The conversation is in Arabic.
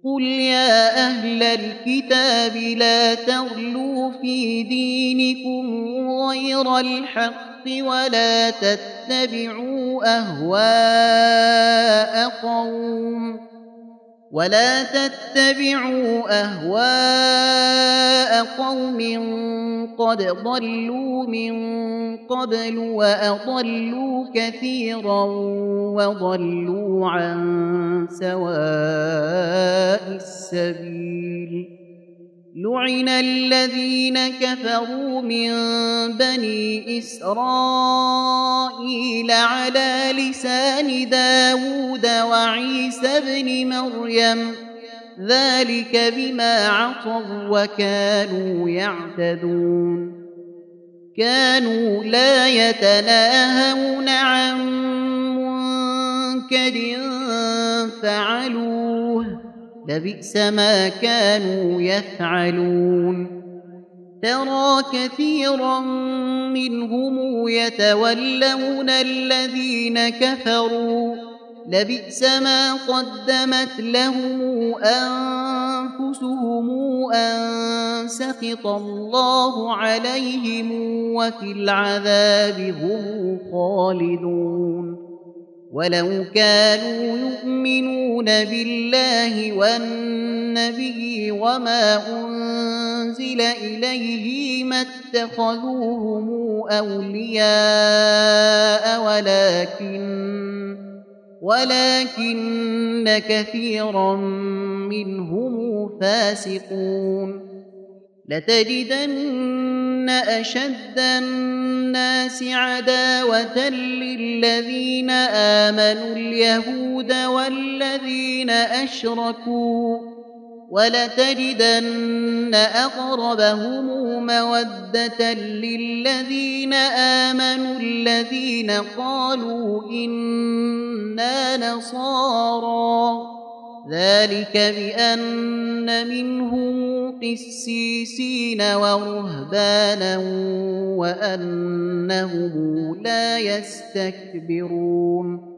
قل يا أهل الكتاب لا تغلوا في دينكم غير الحق ولا تتبعوا أهواء قوم قد ضلوا من قبل وأضلوا كثيرا وضلوا عن سواء السبيل لعن الذين كفروا من بني إسرائيل على لسان داود وعيسى بن مريم ذلك بما عصوا وكانوا يعتدون كانوا لا يتناهون عن منكر فعلوه لبئس ما كانوا يفعلون ترى كثيرا منهم يتولون الذين كفروا لبئس ما قدمت لهم أنفسهم أن سخط الله عليهم وفي العذاب هم خالدون ولو كانوا يؤمنون بالله والنبي وما أنزل إليه ما اتخذوهم أولياء ولكن كثيرا منهم فاسقون لتجدن أشد الناس عداوة للذين آمنوا اليهود والذين أشركوا ولتجدن أقربهم مودة للذين آمنوا الذين قالوا إنا نصارى ذلك بأن منهم قسيسين ورهبانا وأنهم لا يستكبرون